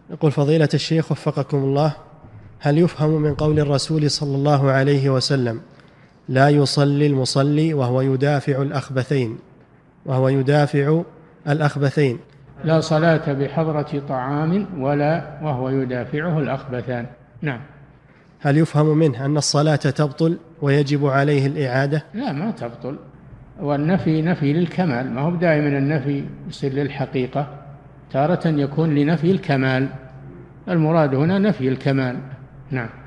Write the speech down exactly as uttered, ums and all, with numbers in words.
يقول فضيلة الشيخ وفقكم الله، هل يفهم من قول الرسول صلى الله عليه وسلم لا يصلي المصلي وهو يدافع الأخبثين وهو يدافع الأخبثين لا صلاة بحضرة طعام ولا وهو يدافعه الأخبثان؟ نعم. هل يفهم منه أن الصلاة تبطل ويجب عليه الإعادة؟ لا، ما تبطل، والنفي نفي للكمال، ما هو دائما النفي يصير للحقيقة، تارة يكون لنفي الكمال، المراد هنا نفي الكمال. نعم.